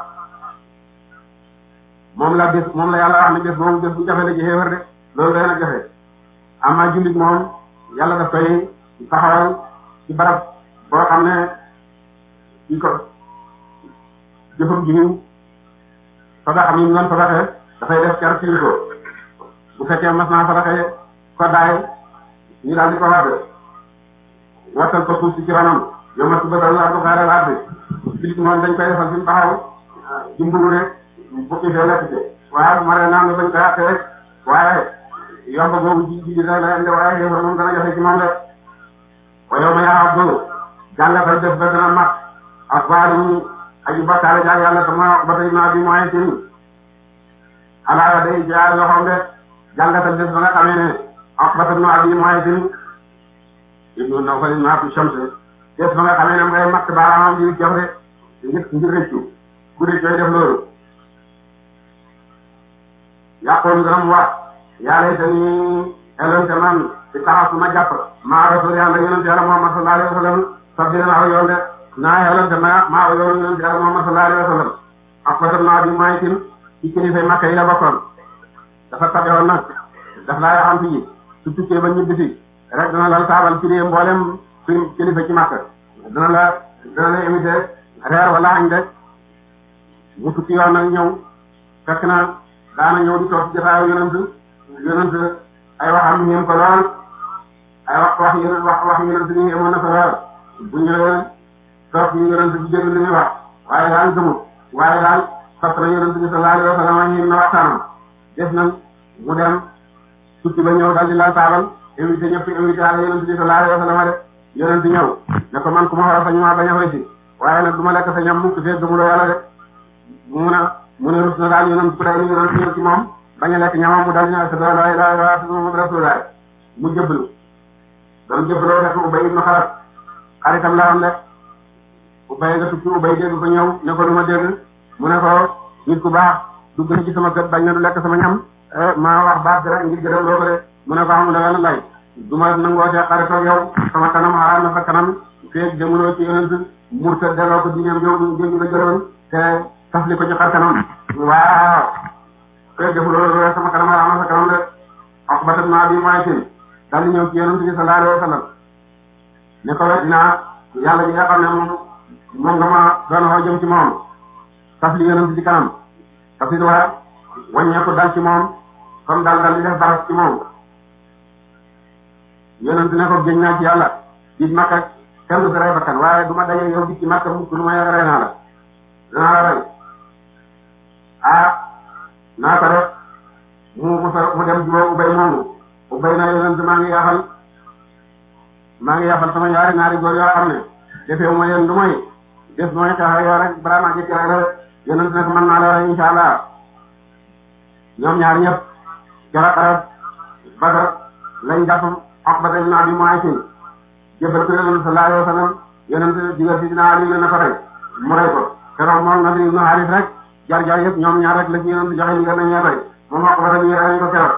moom la bés moom la yàlla wax ne bés boobu bés bu jafe la ci xéewar de loolu day nag jafe ama jullit moom yàlla daf koy taxawal ci barab boo xam ne ci ko jëfam jiw sadaxa mi doon sadaxe dafay def car fii ko bu fekkee mas naa sadaxe ko daay ñu daal di ko wax wattal ko suuf si ci ronam yow ma suba daal laa ko xaaral waat bi bilit moom dañ koy defal fi mu taxaw jumbu rek bukki fee lekk ci waaye bu ma ree naan nga bañ ko yàq rek waaye yomb boobu ji ji rek la indi waaye xeefar moom dana jafe ci moom de wa yow ma yaa abdu jàngatal def ba dana mat ak baalu aji bakkaale jaag yàlla sama ba tey naa bi mooy sin alaala day jaar loxoom de jàngatal def ba nga xamee ne ak ba tey naa bi mooy sin ibnu nawfal naa fi shamse def ba nga xamee ne ngay matt baaraamam di jox de ngir ngir rëccu ku rëccooy def loolu yàqoon gëram wax yàlla itam elonte man ci taxaw su ma jàpp maa rasul yàlla yonente yàlla Muhammad sallallahu alayhi wa sallam sab dina aw yoon de naa elonte ma maa aw yoon yonente yàlla Muhammad sallallahu alayhi wa sallam ak fatam naa bi mooy tin ci kilifa Makka yi la bokkoon dafa tabewoon nag daf laa yaxam fii su tukkee ba ñibbi si rek dana la taabal ci mboolem fi kilifa ci Makka dana la dana la invité reer wala añ de mu tukki yoon nag ñëw fekk na daana ñëw di toog ci jotaayu yonent yonent ay waxam ñeen ko lool ay wax wax yonent wax wax yonent ni amoon na ko lool bu ñëwee toog ci yonent bi déglu li muy wax waaye daal gëmul waaye daal fas na yonent bi sallallahu alayhi wa sallam ñeen na waxtaanam def na mu dem tukki ba ñëw daal di la taabal invité ñëpp invité ala yonent bi sallallahu alayhi wa sallam de yonent ñëw ne ko man ku ma war a sañ maa bañ a fay si waaye nag du ma lekk sa ñam mukk fee gëmuloo yàlla de mu ne mu ne rus na daal yonent ku day ni yonent ñëw ci moom bañ a lekk ñamam mu daal di ne ashhadu an laa ilaaha illallaah muhammadur rasuulullaah mu jëbbalu dam jëbbaloo rek Ubay ibn Xalaf xaritam la am de Ubay nga tukki Ubay dégg ko ñëw ne ko du ma dégg mu ne ko nit ku baax dugg na ci sama kër bañ na du lekk sama ñam maa wax baat bi rek ngir gërëm loo ko de mu ne ko xamul danga lay du ma nangoo te xarit ak yow sama kanam xaraam na sa kanam feeg demuloo ci yonent murta delloo ko diineem yow jëngi la gërëm te tafli ko ci xar kanam waaw feeg defuloo loolu sama kanam xaraam na sa kanam de ak batam naa bi mooy tin daal di ñëw ci yonent bi sallallahu alayhi wa sallam ne ko wet dinaa yàlla ji nga xam ne moom moom nga ma doon xoo jëm ci moom tafli yonent ci kanam tafli waa wàññeeku dal ci moom comme daal daal di def baras ci moom yonent ne ko géñ naa ci yàlla di Makka kenn du fi rey bakkan waaye du ma daje yow di ci Makka mukk lu ma yàgg rey naa la danaa la rey ah naa ko def mu mu mu dem jubóo Ubay moomu Ubay na yonent maa ngi yaxal maa ngi yaxal sama ñaari ñaari góor yoo xam ne defee wu ma leen lu mooy def mooy xeex yow rek balaa maa jëkk rek rek yonent ne ko mën naa la rey insha Allah ñoom ñaar ñëpp jara xarab Badar lañ jàpp Uqbata ibn Abi Mu'ayt jëbal ko yonent sallallahu alayhi wa sallam yonent digal si dina Ali na ko rey mu rey ko keroog moom Nadr ibn Harith rek jar jar yëpp ñoom ñaar rek la ci yonent joxe ndigal nañ rey moom Uqbata mi rey ko keroog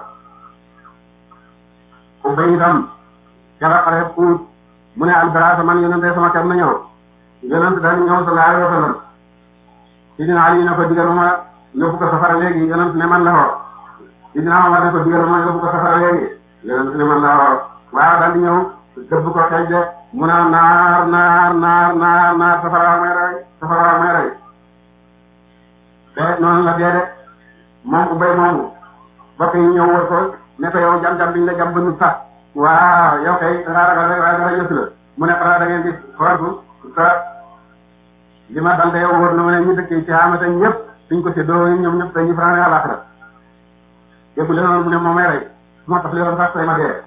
Ubay itam jara xarab Uhud mu ne Al-Bara man yonent sama kër na ñëw yonent daal ñëw sallallahu alayhi wa sallam si dina Ali na ko digal ma yóbbu ko safara léegi yonent ne man la woo si dina Umar ne ko digal ma yóbbu ko safara léegi yonent ne man la woo waaw daal di ñëw dëbb ko xeej de mu naan naar naar naar naar naar safara may rey safara may rey te noonu la dee de moom Ubay moomu bokk yi ñëw wër ko ne ko yow jam-jam biñ la jam ba nut sax waaw yow kay dangaa ragal rek waaye dara yësu la mu ne xanaa da ngeen di xoortu te li ma dal de yow wër na ma ne ñu dëkkee ci xamante ñëpp suñ ko séddoo ñoom ñëpp dañuy fanaane àllaaxira déggu leen noonu mu ne moo may rey moo tax li woon sax tey ma dee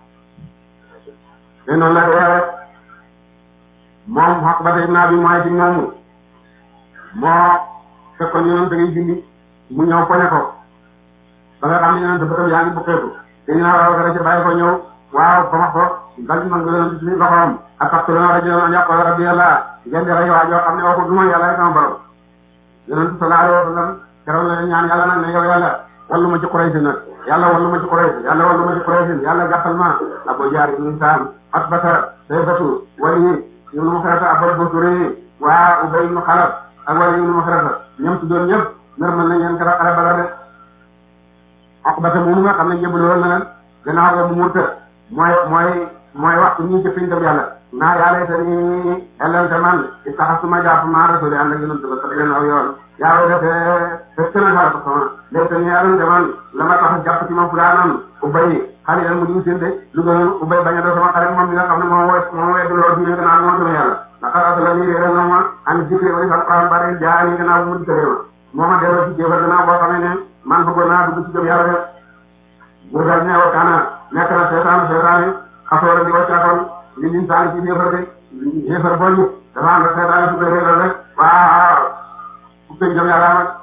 te noonu la dee moom Uqbata ibn Abi Mu'ayt moomu moo fekkoon yonent ngay julli mu ñëw poñe ko ba nga xam ne yonent bëtam yaa ngi bukkeeku te ñu naa waaw dara ci bàyyi ko ñëw waaw ba ma ko dal di nangu yonent ci loxoom ak taqtuluuna rajulan an yaqula rabbi Allah ngeen di rey waa joo xam ne waxu du ma yàlla sama borom yonent sallallahu alayhi wa sallam keroog la ñaan yàlla nag ne yow yàlla wallu ma ci Quraysh nag yàlla wallu ma ci Quraysh yàlla wallu ma ci Quraysh yàlla gàttal ma Abu Jahl ibn Hishaam Utbata Shaybatu Waliid ibn Mughirata Abul Busri waa Ubay ibn Xalaf ak Waliid ibn Mughirata ñoom ci doon ñëpp normal nañ leen keroog xare Badar de Uqbata moomu nga xam ne jëbaloon na leen gannaaw ga mu murta mooy mooy mooy waxtu ñuy jëfin dem yàlla naa yàlla te ni ellante man istaxasuma jàpp maa rasuli ànd ak yonent ba sax leen aw yoon yaa way defee fekk na xala ko sama léegi ni ellante man la ma tax jàpp ci ma fulaanan Ubay xale leen mu diw seen de lu gënoon Ubay bañ a doo sama xarit moom mi nga xam ne moom wet moom weddu loolu diine gannaaw moom sama yàlla naka la ni réeral na ma an zikri wa alquran bare jaani gannaaw mu dikkale ma moo ma delloo ci jéefar gannaaw boo xamee ne man bëggoon naa dugg ci gëm yàlla def bu dal ne wa kaana nekk na seetaan seetaan xasoora di wàccaakoon li liñ saani ci jéefar de jéefar boo ñu dafa ànd ak seetaan su ko réeral rek waaw bu koy gëm yàlla nag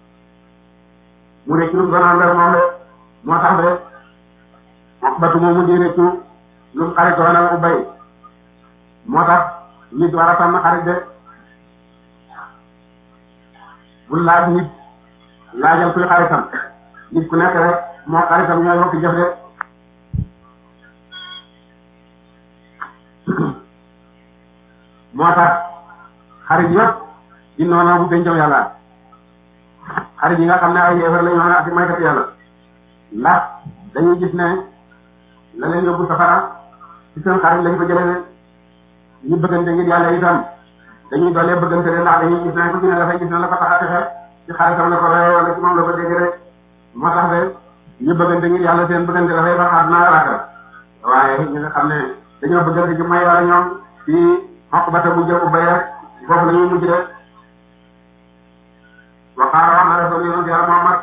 mu ne ci lu doon àndal moom de moo tax de batu moomu di réccu lu mu xaritoon ak Ubay moo tax nit war a tànn xarit de bu laaj nit laajal kuy xaritam nit ku nekk rek moo xaritam ñooy bokk jëf de moo tax xarit yëpp di noonu bu gën jëm yàlla xarit yi nga xam ne ay yéefar la ñu wax ak maykat yàlla ndax dañuy gis ne la leen yóbbu safara ci seen xarit lañ ko jëlee ne ñu bëggante ngir yàlla itam dañuy doolee bëggante de ndax dañuy gis ne ku ci ne dafay gis ne la ko tax a texe ci xaritam la ko royee wala ci moom la ko dégg rek moo tax de ñu bëggante ngir yàlla seen bëggante dafay ba xaar naa raaka waaye ñi nga xam ne dañoo bëggante ci may yàlla ñoom ci xokk bata bu jëm Ubay rek foofu la ñuy mujj de waxaara wax na rasul yonent yàlla Muhammad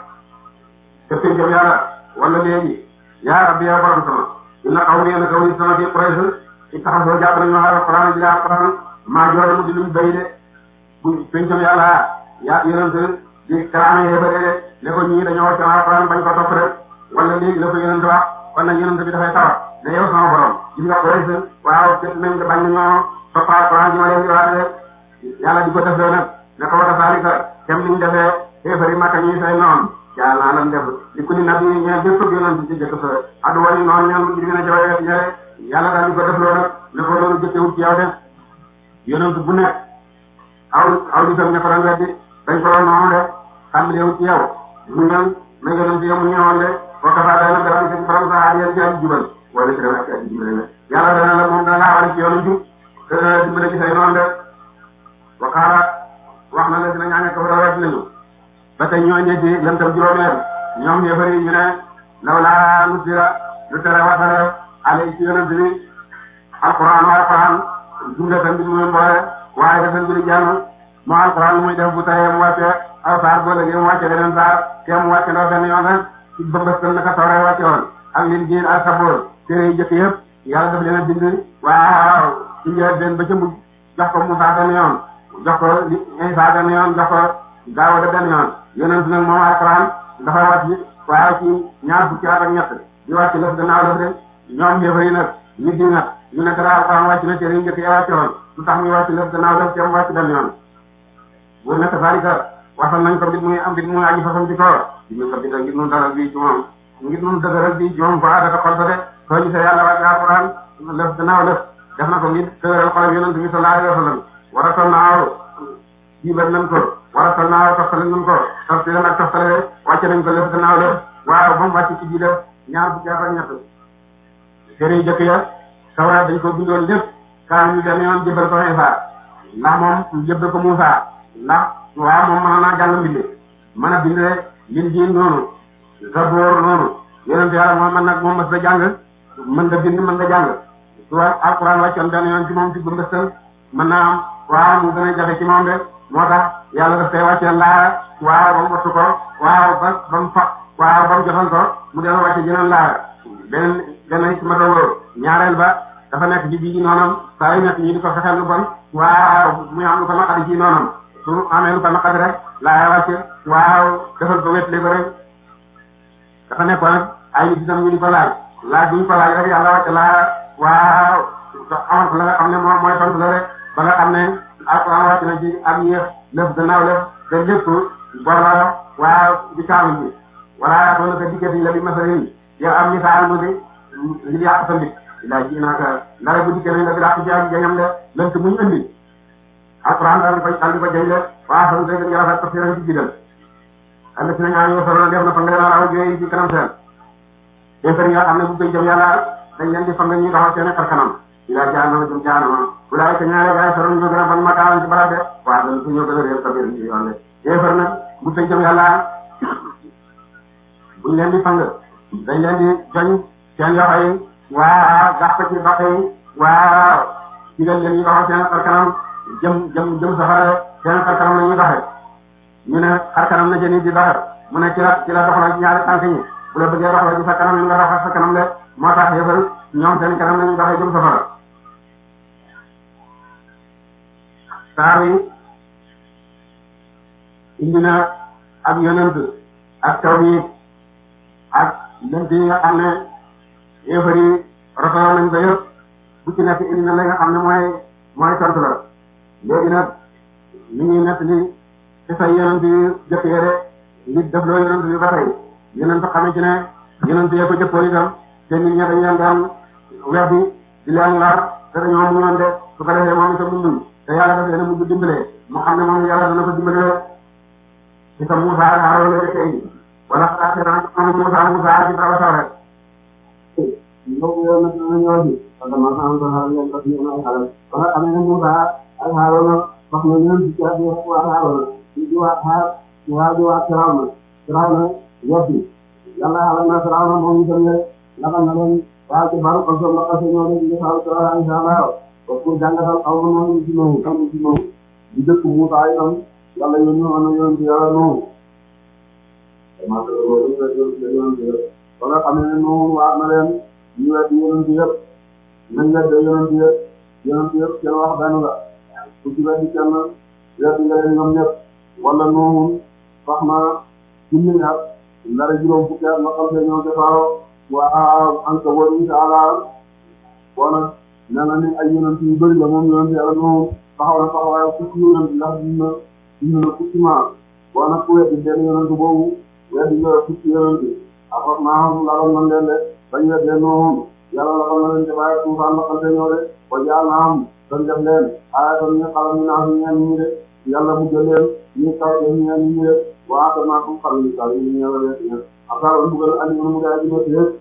te fi jëm yàlla wala léegi yaa rabbi yaa borom sama inna qawmi na kaw ni sama ci Quraysh ci taxaw soo jàpp nañu waxal Alquran ji la Alquran maa joxe mu di luñ béy de bu pencam yàlla yaa yonent di karaame yéefare de ne ko ñii dañoo wàcc Alquran bañ ko topp rek wala léegi la ko yonent wax kon nag yonent bi dafay tawat ne yow sama borom gis nga Quraysh waaw képp nañ nga bañ nañoo topp Alquran ji ma leen di wax de yàlla di ko defee nag ne ko wata saalika kem liñ defee yéefari Makka ñuy say noonu yaa naa lam def di ko ni nabi ñe bépp yonent ci jëkk sa addu wani noonu ñoom di dina jawe ñe yàlla daal di ko def loo nag ne ko loolu jëkkewut ci yow de yonent bu nekk aw aw di tam ña ko doon weddi dañ ko doon noonu de tàmbalewut ci yow mu ñëw na yonent yow mu ñëwoon de boo ko faa day nag dafa ci borom sa aadiyan ci aji jubal wala ci dem ak aji jubal ne yàlla dana la moom dana laa war ci yoonu jub te dimbale ci say noonu de waxaara wax na la dina ñaane ko fa wet nañu ba tey ñoo ñe ci lantam juróomeel ñoom ñeefari ñu ne law laa nusira lu tere wasale ale ci yonent bi alquran wa alquran jumlatan bi muy mboole waaye dafa jëli jàng moo alquran lu muy def bu tawee mu wàcce aw saar boo léegi mu wàcce beneen saar te mu wàcce ndaw benn yoon rek ci bëmbëstal naka tawree wàcce woon ak lin jiin ak saboor téere yi jëkk yëpp yàlla daf leen a bind waaw ci njël benn ba ca mujj jox ko Musaa benn yoon jox ko Isaa benn yoon jox ko Daawuda benn yoon yonent nag moom alquran dafa wàcc waaye ci ñaar fukki at ak ñett di wàcc lëf gannaaw lëf de ñoom yëfa yi nag ñu di nag ñu nekk daal alquran wàcc na téere yi njëkk ya wàcce woon lu tax muy wàcc lëf gannaaw lëf te mu wàcc benn yoon bu nekk saalika waxal nañ ko bit muy am bit muy aji fasam ci koor di ñu ko bit ngir nun dalal bii ci moom ngir nun dëgëral bii ci moom ko adaka xol sa de soo gisee yàlla wàcc alquran lëf gannaaw lëf def na ko ngir dëgëral xolam yonent bi sallallahu alayhi wa sallam war a tonnaaw jiibal nañ ko war a tonnaaw toftale nañ ko toftale nag toftale wàcce nañ ko lëf gannaaw lëf waaw ba mu wàcc ci ji def ñaar fukki at ak ñett téere yu jëkk ya Tawraat dañ ko bindoon lépp kaa ñu dem yoon jëbbal ko Isaa ndax moom jëbbal ko Muusaa ndax waaw moom mën naa jàng mbinde mën a bind Linjiil noonu Zaboor noonu yonent Yàlla Muhammad nag moom mas da jàng mën da bind mën da jàng su alquran wàccoon benn yoon ci moom ci bëmbëstal mën naa am waaw mu gën a jafe ci moom de moo tax yàlla daf koy wàccee laara waaw ba mu wattu ko waaw ba ba mu fa waaw ba mu jotoon ko mu dellu wàcce jeneen laara beneen benn ci matawoo ñaareel ba dafa nekk ci bii noonam saa yu nekk ñi di ko fexeel lu bon waaw muy am lu ko naqari ci noonam su amee lu ko naqari rek laaya wàcce waaw defal ko wetli ko rek dafa nekkoon nag ay nit itam ñu di ko laaj laaj bu ñu ko laaj rek yàlla wàcce laaya waaw amal ko la nga xam ne moom mooy tontu la rek ba nga xam ne alquran wàcc na ci ak yéex lëf gannaaw lëf te lépp bor la waaw di kaamil bi wala yaatoo na ko diggati la bi masalin yow am misaal mu di ngir yàq sa mbit ila ji naaka ndara bu dikkee nañ la bi dàq ci ak jañam de lënt muñ andi alquran daal ko daal di ko jañ le waa san koy gën rafet ko firan ci bidal ànd si nañ am yoo solo def na fa nga leen aw jooy ci kanam seen defar yi nga xam ne bu koy jëm yàlla dañ leen di fa nga ñuy doxal seen xar kanam ila jaanama jëm jaanama wulaay ka ñaare gaay soro ñoo gën a ban makaawan ci barab de waa dañ su ñoo gën a réer sabir ci yoon de defar nag bu koy jëm yàlla buñ leen di fang dañ leen di joñ seen yoxo yi waa gax ko ci baq yi waa digal leen ñu doxal seen xar kanam jëm jëm jëm safara seen xar kanam la ñuy doxee ñu ne xar kanam na jëni di doxal mu ne ci la ci la doxaloo ci ñaari tànk ñi bu la bëggee doxaloo ci sa kanam yi nga doxal sa kanam de moo tax yëfal ñoom seen kanam la ñuy doxee jëm safara saar yi indi na ak yonent ak tawhid ak lënt yi nga xam ne yëfar yi rafetlu nañ ko yëpp bu ci nekk indi na la nga xam ne mooy mooy tontu la léegi nag li ñuy nekk li ci say yonent yi jëkk yére nit def loo yonent bi ba tey yonent xamee ci ne yonent yee ko jëppoon itam te nit ñi dañ leen daan weddi di leen lar te dañoo muñoon de su ko defee moom itam mu muñ te yàlla daf leen a mujj dimbalee mu xam ne moom yàlla dana ko dimbalee ci sa Muusa ak Haaroon la tey wala xaaral moom Muusa Muusa ci taw taw rek. loolu yow nag dina ñëw ci parce que man maa ngi doon xaaral leen parce que yéen ay xaaral ba nga xam ne Muusa ak Haaroon wax na ñoom ci kër gi waa Haaroon ci di waa xaar ci waa di waa Firawna Firawna yebbi yàlla xaaral na Firawna moom itam ne laxal na leen waa ci baru ko la ko ñoo leen di xaaral Firawna insha Allah ko pour jàngatal aw na moom ci noonu am ci noonu di dëkk Muusa itam yàlla yónni woon na yoon ci yàlla noonu maa ko loolu la yoon ci ba nga xam ne noonu waa na leen ñu wet yonent yëpp nañ wedde yonent yëpp yonent yëpp kenn wax benn la ku ci weddi kenn weddi nga leen ñoom ñëpp wala noonu sax na junni at ndara juróom fukki at ma xam ne ñoo defaaro waa anka woon insha Allah bon nag nee na ni ay yonent yu bëri la moom yonent yàlla noonu taxaw na taxawaay fukki yonent ndax dina dina na fukki maa bon nag ku weddi benn yonent boobu weddi nga fukki yonent après naa laloon nañ leen de bañ weddee noonu yàlla la xam na leen defaay tuufaan la xam te ñoo de ko jaal naa am doon def leen aaya tam ñu xalam ñu naa fi ñeen ñi de yàlla mu jël leen ñu kaw leen ñeen ñi de waa te naa kum xam ni kaw yi ñëw leen ñeen après on buggal andi mu gaay ji métti yëpp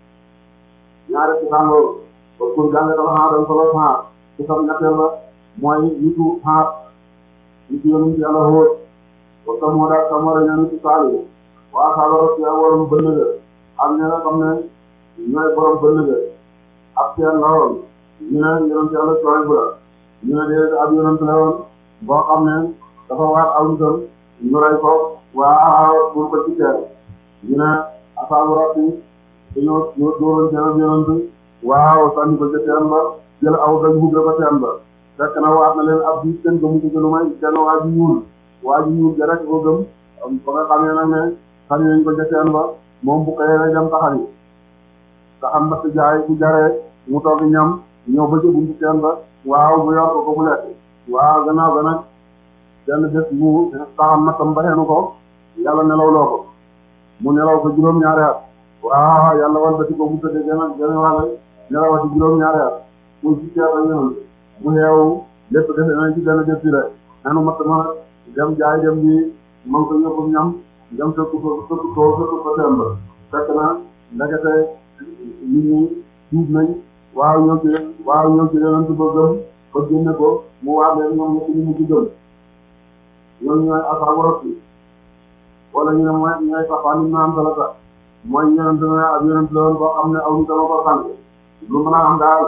ñaare ci tàngoor ba pour jàng dafa xaar dañ solo xaar ci sam ñetteel la mooy nitu xaar nitu yonent yàlla xóot ba sa moo daal sa mara ñoo nitu saali waa xaaral ci waroon bënn ga am ña nga xam ne ñooy borom bënn ga ak seen la woon ñu ne yonent yàlla cooy bu la ñu ne dee ab yonent la woon boo xam ne dafa waat aw nitam ñu rey ko waa pour ko ci teer ñu ne asaabu rabbi dañoo ñoo dóoroon seen ab yonent waaw sànni ko ca teen ba jël aw dañ hubbe ko teen ba fekk na waat na leen ab bi kenn gëmu ko lu may kenn waa ji ñuul waa ji ñuul ja rek ko gëm ba nga xamee nag ne sànni nañ ko ca teen ba moom bu xëyee rek dem taxani nga xam mbas jaay bu jaree mu togg ñam ñëw ba ca buntu teen ba waaw bu yor ko ko bu lekk waaw gannaaw ga nag benn bés mu taxam nattam ba xeenu ko yàlla nelaw loo ko mu nelaw ko juróom-ñaari at waaw yàlla wal bati ko bu tëddee gën gën wàll nelawati juróom-ñaari at muy ci ceeb ak ñoom mu xeewu lépp defe nañ ci benn bés bi rek nenu matt ma dem jaay dem bi man ko ñëpp ñam dem sëkk ko sëkk ko sëkk ko teen ba fekk na ndekete nit ñi tuub nañ waaw ñëw ci waaw ñëw ci yonent ba gëm ba génne ko mu waar leen ñoom ñëpp ñu mu ci gëm ñooñu ñooy asaabu rabbi wala ñu ne mooy ñooy saxaan ñu naan salata mooy yonent ne ab yonent la woon boo xam ne aw ñu dama ko sant lu mën a am daal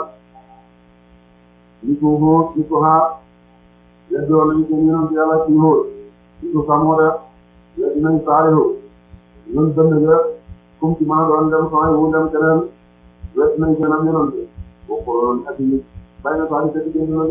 li ko xóot li ko xaar yeddi woon nañu seen yonent yàlla ci xóot li ko samoo def yeddi nañ saalihu ñun dënd ga kum ci mën a doon dem sooy wu dem keneen wet nañ seen am yonent boo ko doon ak nit bay na saa di